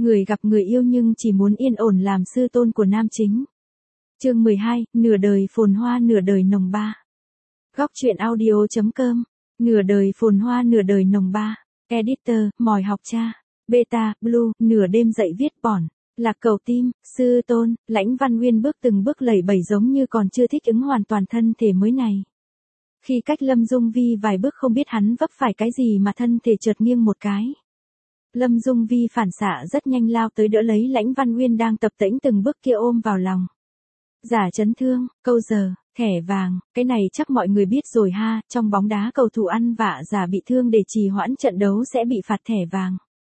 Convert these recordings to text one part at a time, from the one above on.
Người gặp người yêu nhưng chỉ muốn yên ổn làm sư tôn của nam chính. Chương 12, nửa đời phồn hoa nửa đời nồng ba. Góc truyện audio.com. Nửa đời phồn hoa nửa đời nồng ba. Editor, mỏi học cha. Beta, Blue, nửa đêm dậy viết bỏn. Lạc cầu tim, sư tôn, Lãnh Văn Nguyên bước từng bước lẩy bẩy giống như còn chưa thích ứng hoàn toàn thân thể mới này. Khi cách Lâm Dung Vi vài bước không biết hắn vấp phải cái gì mà thân thể chợt nghiêng một cái. Lâm Dung Vi phản xạ rất nhanh lao tới đỡ lấy Lãnh Văn Nguyên đang tập tễnh từng bước kia ôm vào lòng. Giả chấn thương, câu giờ, thẻ vàng, cái này chắc mọi người biết rồi ha, trong bóng đá cầu thủ ăn vạ giả bị thương để trì hoãn trận đấu sẽ bị phạt thẻ vàng.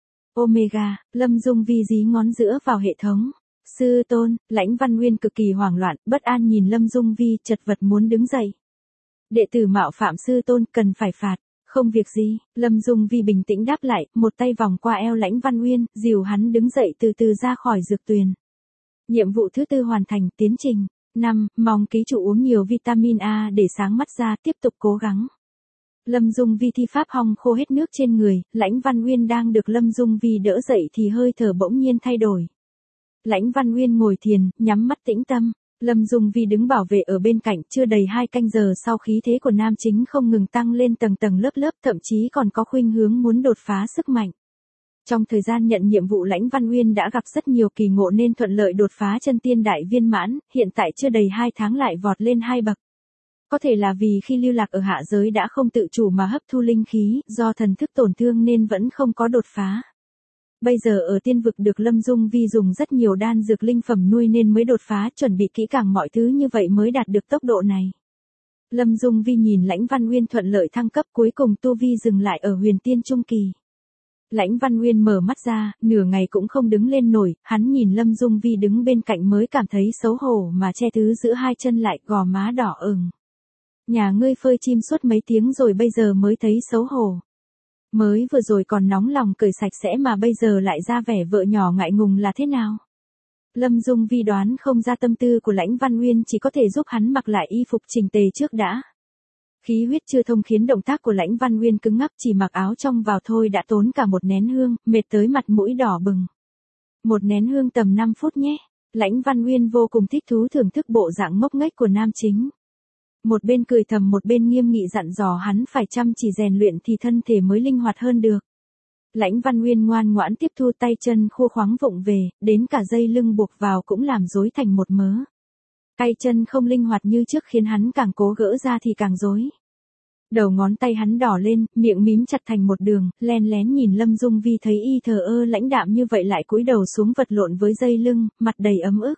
Omega, Lâm Dung Vi dí ngón giữa vào hệ thống. Sư tôn, Lãnh Văn Nguyên cực kỳ hoảng loạn, bất an nhìn Lâm Dung Vi chật vật muốn đứng dậy. Đệ tử mạo phạm sư tôn cần phải phạt. Không việc gì, Lâm Dung Vi bình tĩnh đáp lại, một tay vòng qua eo Lãnh Văn Nguyên, dìu hắn đứng dậy từ từ ra khỏi dược tuyền. Nhiệm vụ thứ 4 hoàn thành, tiến trình. 5. Mong ký chủ uống nhiều vitamin A để sáng mắt ra, tiếp tục cố gắng. Lâm Dung Vi thi pháp hong khô hết nước trên người, Lãnh Văn Nguyên đang được Lâm Dung Vi đỡ dậy thì hơi thở bỗng nhiên thay đổi. Lãnh Văn Nguyên ngồi thiền, nhắm mắt tĩnh tâm. Lâm Dung Vi đứng bảo vệ ở bên cạnh, chưa đầy 2 canh giờ sau khí thế của nam chính không ngừng tăng lên tầng tầng lớp lớp, thậm chí còn có khuynh hướng muốn đột phá sức mạnh. Trong thời gian nhận nhiệm vụ Lãnh Văn Nguyên đã gặp rất nhiều kỳ ngộ nên thuận lợi đột phá chân tiên đại viên mãn, hiện tại chưa đầy 2 tháng lại vọt lên 2 bậc. Có thể là vì khi lưu lạc ở hạ giới đã không tự chủ mà hấp thu linh khí, do thần thức tổn thương nên vẫn không có đột phá. Bây giờ ở tiên vực được Lâm Dung Vi dùng rất nhiều đan dược linh phẩm nuôi nên mới đột phá, chuẩn bị kỹ càng mọi thứ như vậy mới đạt được tốc độ này. Lâm Dung Vi nhìn Lãnh Văn Nguyên thuận lợi thăng cấp, cuối cùng tu vi dừng lại ở huyền tiên trung kỳ. Lãnh Văn Nguyên mở mắt ra, nửa ngày cũng không đứng lên nổi, hắn nhìn Lâm Dung Vi đứng bên cạnh mới cảm thấy xấu hổ mà che thứ giữa hai chân lại, gò má đỏ ửng. Nhà ngươi phơi chim suốt mấy tiếng rồi bây giờ mới thấy xấu hổ. Mới vừa rồi còn nóng lòng cởi sạch sẽ mà bây giờ lại ra vẻ vợ nhỏ ngại ngùng là thế nào? Lâm Dung Vi đoán không ra tâm tư của Lãnh Văn Nguyên, chỉ có thể giúp hắn mặc lại y phục chỉnh tề trước đã. Khí huyết chưa thông khiến động tác của Lãnh Văn Nguyên cứng ngắc, chỉ mặc áo trong vào thôi đã tốn cả một nén hương, mệt tới mặt mũi đỏ bừng. Một nén hương tầm 5 phút nhé. Lãnh Văn Nguyên vô cùng thích thú thưởng thức bộ dạng ngốc nghếch của nam chính. Một bên cười thầm một bên nghiêm nghị dặn dò hắn phải chăm chỉ rèn luyện thì thân thể mới linh hoạt hơn được. Lãnh Văn Nguyên ngoan ngoãn tiếp thu, tay chân khô khoắng vụng về, đến cả dây lưng buộc vào cũng làm rối thành một mớ. Tay chân không linh hoạt như trước khiến hắn càng cố gỡ ra thì càng rối. Đầu ngón tay hắn đỏ lên, miệng mím chặt thành một đường, len lén nhìn Lâm Dung Vi thấy y thờ ơ lãnh đạm như vậy lại cúi đầu xuống vật lộn với dây lưng, mặt đầy ấm ức.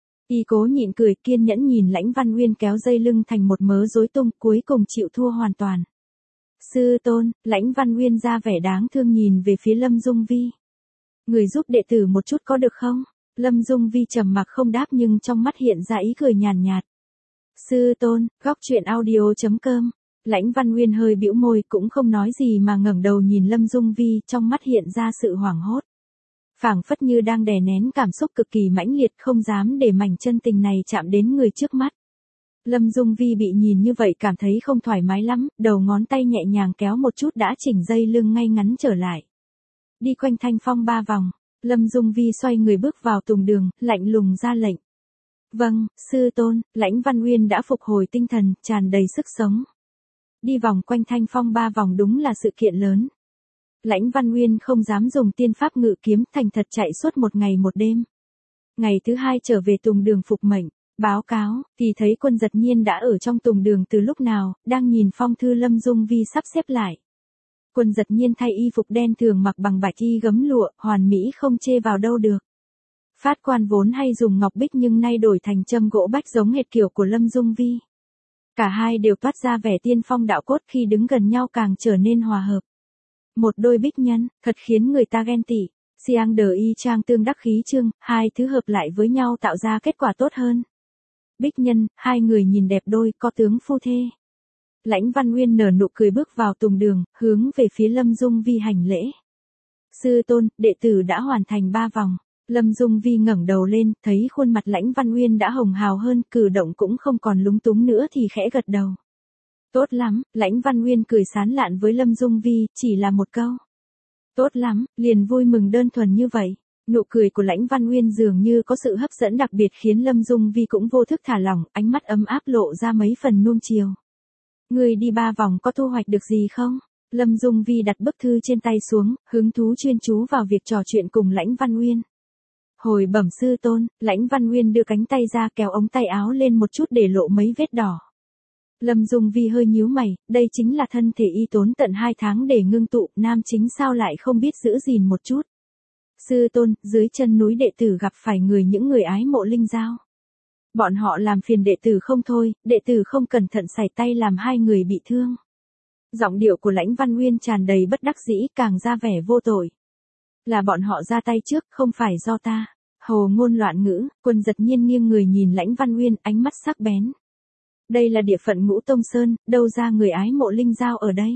Y cố nhịn cười, kiên nhẫn nhìn Lãnh Văn Nguyên kéo dây lưng thành một mớ rối tung, cuối cùng chịu thua hoàn toàn. Sư tôn, Lãnh Văn Nguyên ra vẻ đáng thương nhìn về phía Lâm Dung Vi. Người giúp đệ tử một chút có được không? Lâm Dung Vi trầm mặc không đáp nhưng trong mắt hiện ra ý cười nhàn nhạt. Sư tôn, góc truyện audio.com. Lãnh Văn Nguyên hơi bĩu môi cũng không nói gì mà ngẩng đầu nhìn Lâm Dung Vi, trong mắt hiện ra sự hoảng hốt. Phảng phất như đang đè nén cảm xúc cực kỳ mãnh liệt, không dám để mảnh chân tình này chạm đến người trước mắt. Lâm Dung Vi bị nhìn như vậy cảm thấy không thoải mái lắm, đầu ngón tay nhẹ nhàng kéo một chút đã chỉnh dây lưng ngay ngắn trở lại. Đi quanh thanh phong 3 vòng, Lâm Dung Vi xoay người bước vào tùng đường, lạnh lùng ra lệnh. Vâng, sư tôn. Lãnh Văn Nguyên đã phục hồi tinh thần, tràn đầy sức sống. Đi vòng quanh thanh phong 3 vòng đúng là sự kiện lớn. Lãnh Văn Nguyên không dám dùng tiên pháp ngự kiếm, thành thật chạy suốt một ngày một đêm. Ngày thứ 2 trở về tùng đường phục mệnh, báo cáo, thì thấy Quân Giật Nhiên đã ở trong tùng đường từ lúc nào, đang nhìn phong thư Lâm Dung Vi sắp xếp lại. Quân Giật Nhiên thay y phục đen thường mặc bằng bạch y gấm lụa, hoàn mỹ không chê vào đâu được. Phát quan vốn hay dùng ngọc bích nhưng nay đổi thành châm gỗ bách giống hệt kiểu của Lâm Dung Vi. Cả hai đều toát ra vẻ tiên phong đạo cốt, khi đứng gần nhau càng trở nên hòa hợp. Một đôi bích nhân, thật khiến người ta ghen tị. Siang đờ y trang tương đắc khí chương, hai thứ hợp lại với nhau tạo ra kết quả tốt hơn. Bích nhân, hai người nhìn đẹp đôi, có tướng phu thê. Lãnh Văn Nguyên nở nụ cười bước vào tùng đường, hướng về phía Lâm Dung Vi hành lễ. Sư tôn, đệ tử đã hoàn thành 3 vòng. Lâm Dung Vi ngẩng đầu lên, thấy khuôn mặt Lãnh Văn Nguyên đã hồng hào hơn, cử động cũng không còn lúng túng nữa thì khẽ gật đầu. Tốt lắm, Lãnh Văn Nguyên cười sán lạn với Lâm Dung Vi, chỉ là một câu. Tốt lắm, liền vui mừng đơn thuần như vậy. Nụ cười của Lãnh Văn Uyên dường như có sự hấp dẫn đặc biệt khiến Lâm Dung Vi cũng vô thức thả lỏng, ánh mắt ấm áp lộ ra mấy phần nuông chiều. Người đi 3 vòng có thu hoạch được gì không? Lâm Dung Vi đặt bức thư trên tay xuống, hứng thú chuyên chú vào việc trò chuyện cùng Lãnh Văn Uyên. Hồi bẩm sư tôn, Lãnh Văn Uyên đưa cánh tay ra kéo ống tay áo lên một chút để lộ mấy vết đỏ. Lâm Dung Vi hơi nhíu mày, đây chính là thân thể y tốn tận 2 tháng để ngưng tụ, nam chính sao lại không biết giữ gìn một chút. Sư tôn, dưới chân núi đệ tử gặp phải những người ái mộ linh dao. Bọn họ làm phiền đệ tử không thôi, đệ tử không cẩn thận sải tay làm 2 người bị thương. Giọng điệu của Lãnh Văn Uyên tràn đầy bất đắc dĩ, càng ra vẻ vô tội. Là bọn họ ra tay trước, không phải do ta. Hồ ngôn loạn ngữ, Quân Giật Nhiên nghiêng người nhìn Lãnh Văn Uyên, ánh mắt sắc bén. Đây là địa phận Ngũ Tông Sơn, đâu ra người ái mộ linh dao ở đây.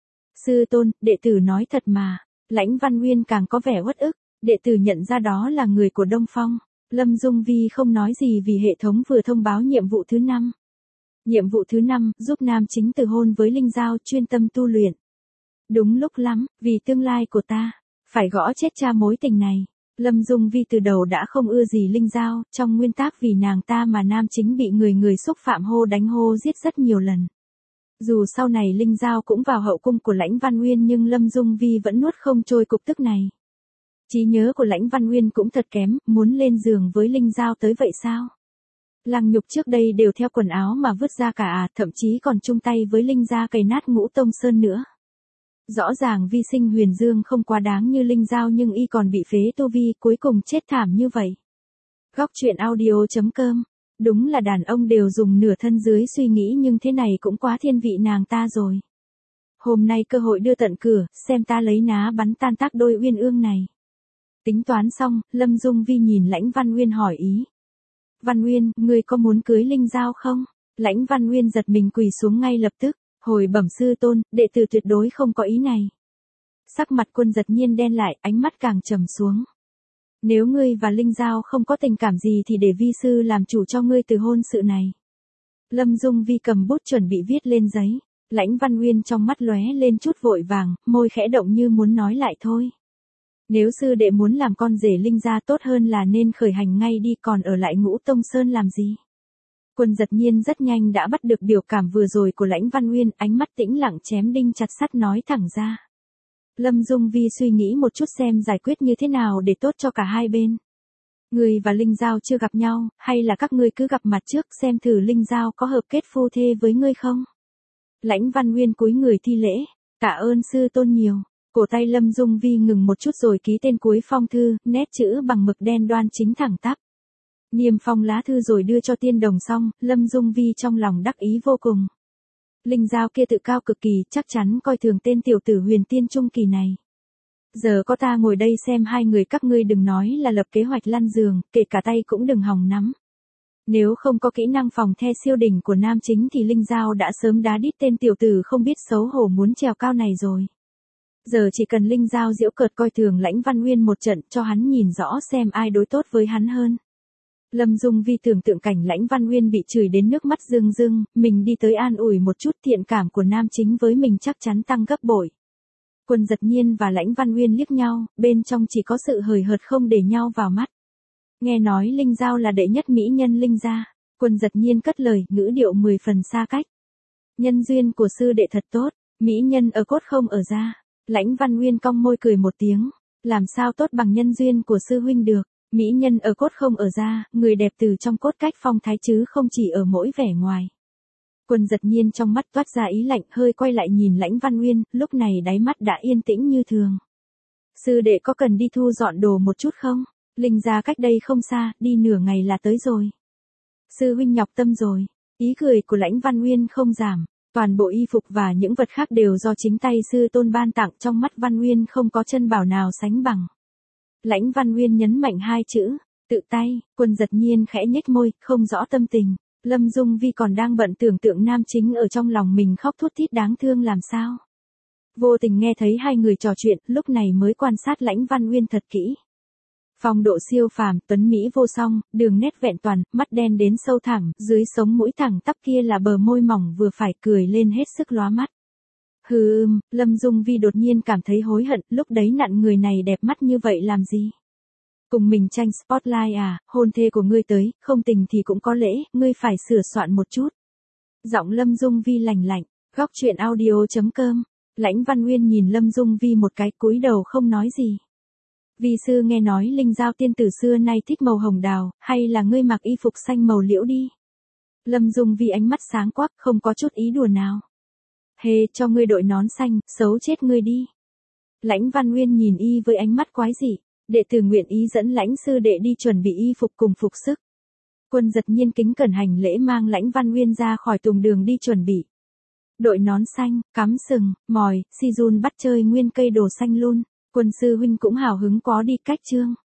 Sư tôn, đệ tử nói thật mà. Lãnh Văn Uyên càng có vẻ uất ức, đệ tử nhận ra đó là người của Đông Phong. Lâm Dung Vi không nói gì vì hệ thống vừa thông báo nhiệm vụ thứ 5. Nhiệm vụ thứ 5, giúp nam chính từ hôn với linh dao, chuyên tâm tu luyện. Đúng lúc lắm, vì tương lai của ta, phải gõ chết cha mối tình này. Lâm Dung Vi từ đầu đã không ưa gì linh dao, trong nguyên tắc vì nàng ta mà nam chính bị người xúc phạm hô đánh hô giết rất nhiều lần. Dù sau này linh dao cũng vào hậu cung của Lãnh Văn Uyên nhưng Lâm Dung Vi vẫn nuốt không trôi cục tức này. Trí nhớ của Lãnh Văn Uyên cũng thật kém, muốn lên giường với linh dao tới vậy sao? Lăng Nhục trước đây đều theo quần áo mà vứt ra cả thậm chí còn chung tay với linh gia cày nát Ngũ Tông Sơn nữa. Rõ ràng Vi Sinh Huyền Dương không quá đáng như linh dao nhưng y còn bị phế tu vi, cuối cùng chết thảm như vậy. Góc truyện audio.com. Đúng là đàn ông đều dùng nửa thân dưới suy nghĩ nhưng thế này cũng quá thiên vị nàng ta rồi. Hôm nay cơ hội đưa tận cửa, xem ta lấy ná bắn tan tác đôi uyên ương này. Tính toán xong, Lâm Dung Vi nhìn Lãnh Văn Uyên hỏi ý. Văn Uyên, ngươi có muốn cưới linh dao không? Lãnh Văn Uyên giật mình quỳ xuống ngay lập tức. Hồi bẩm sư tôn, đệ tử tuyệt đối không có ý này. Sắc mặt Quân Giật Nhiên đen lại, ánh mắt càng trầm xuống. Nếu ngươi và linh dao không có tình cảm gì thì để vi sư làm chủ cho ngươi từ hôn sự này. Lâm Dung Vi cầm bút chuẩn bị viết lên giấy. Lãnh Văn Uyên trong mắt lóe lên chút vội vàng, môi khẽ động như muốn nói lại thôi. Nếu sư đệ muốn làm con rể linh gia tốt hơn là nên khởi hành ngay đi, còn ở lại Ngũ Tông Sơn làm gì? Quân Giật Nhiên rất nhanh đã bắt được biểu cảm vừa rồi của Lãnh Văn Uyên, ánh mắt tĩnh lặng chém đinh chặt sắt nói thẳng ra. Lâm Dung Vi suy nghĩ một chút xem giải quyết như thế nào để tốt cho cả hai bên. Ngươi và linh dao chưa gặp nhau, hay là các ngươi cứ gặp mặt trước xem thử linh dao có hợp kết phu thê với ngươi không? Lãnh Văn Uyên cúi người thi lễ, tạ ơn sư tôn nhiều. Cổ tay Lâm Dung Vi ngừng một chút rồi ký tên cuối phong thư, nét chữ bằng mực đen đoan chính thẳng tắp. Niêm phong lá thư rồi đưa cho Tiên Đồng xong, Lâm Dung Vi trong lòng đắc ý vô cùng. Linh dao kia tự cao cực kỳ, chắc chắn coi thường tên tiểu tử Huyền Tiên Trung Kỳ này. Giờ có ta ngồi đây xem hai người các ngươi đừng nói là lập kế hoạch lăn giường, kể cả tay cũng đừng hòng nắm. Nếu không có kỹ năng phòng the siêu đỉnh của nam chính thì linh dao đã sớm đá đít tên tiểu tử không biết xấu hổ muốn trèo cao này rồi. Giờ chỉ cần linh dao giễu cợt coi thường Lãnh Văn Uyên một trận cho hắn nhìn rõ xem ai đối tốt với hắn hơn. Lâm Dung Vi tưởng tượng cảnh Lãnh Văn Uyên bị chửi đến nước mắt rưng rưng, mình đi tới an ủi một chút, thiện cảm của nam chính với mình chắc chắn tăng gấp bội. Quân Giật Nhiên và Lãnh Văn Uyên liếc nhau, bên trong chỉ có sự hời hợt không để nhau vào mắt. Nghe nói linh dao là đệ nhất mỹ nhân linh gia, Quân Giật Nhiên cất lời, ngữ điệu 10 phần xa cách. Nhân duyên của sư đệ thật tốt, mỹ nhân ở cốt không ở da. Lãnh Văn Uyên cong môi cười một tiếng, làm sao tốt bằng nhân duyên của sư huynh được, mỹ nhân ở cốt không ở da, người đẹp từ trong cốt cách phong thái chứ không chỉ ở mỗi vẻ ngoài. Quân Giật Nhiên trong mắt toát ra ý lạnh, hơi quay lại nhìn Lãnh Văn Uyên, lúc này đáy mắt đã yên tĩnh như thường. Sư đệ có cần đi thu dọn đồ một chút không? Linh gia cách đây không xa, đi nửa ngày là tới rồi. Sư huynh nhọc tâm rồi. Ý cười của Lãnh Văn Uyên không giảm. Toàn bộ y phục và những vật khác đều do chính tay sư tôn ban tặng, trong mắt Văn Uyên không có chân bảo nào sánh bằng. Lãnh Văn Uyên nhấn mạnh hai chữ, tự tay. Quân Giật Nhiên khẽ nhếch môi, không rõ tâm tình. Lâm Dung Vi còn đang bận tưởng tượng nam chính ở trong lòng mình khóc thút thít đáng thương làm sao. Vô tình nghe thấy hai người trò chuyện, lúc này mới quan sát Lãnh Văn Uyên thật kỹ. Phong độ siêu phàm, tuấn mỹ vô song, đường nét vẹn toàn, mắt đen đến sâu thẳng, dưới sống mũi thẳng tắp kia là bờ môi mỏng vừa phải, cười lên hết sức lóa mắt. Lâm Dung Vi đột nhiên cảm thấy hối hận, lúc đấy nặn người này đẹp mắt như vậy làm gì? Cùng mình tranh spotlight à, hôn thê của ngươi tới, không tình thì cũng có lễ, ngươi phải sửa soạn một chút. Giọng Lâm Dung Vi lành lạnh, góc chuyện audio.com. Lãnh Văn Uyên nhìn Lâm Dung Vi một cái, cúi đầu không nói gì. Vi sư nghe nói Linh Giao tiên tử xưa nay thích màu hồng đào, hay là ngươi mặc y phục xanh màu liễu đi. Lâm Dung Vi ánh mắt sáng quắc, không có chút ý đùa nào. Hề, cho ngươi đội nón xanh, xấu chết ngươi đi. Lãnh Văn Uyên nhìn y với ánh mắt quái dị, đệ tử nguyện ý dẫn Lãnh sư đệ đi chuẩn bị y phục cùng phục sức. Quân Giật Nhiên kính cẩn hành lễ mang Lãnh Văn Uyên ra khỏi tùng đường đi chuẩn bị. Đội nón xanh, cắm sừng, mòi, si jun bắt chơi nguyên cây đồ xanh luôn. Quân sư huynh cũng hào hứng có đi cách chương.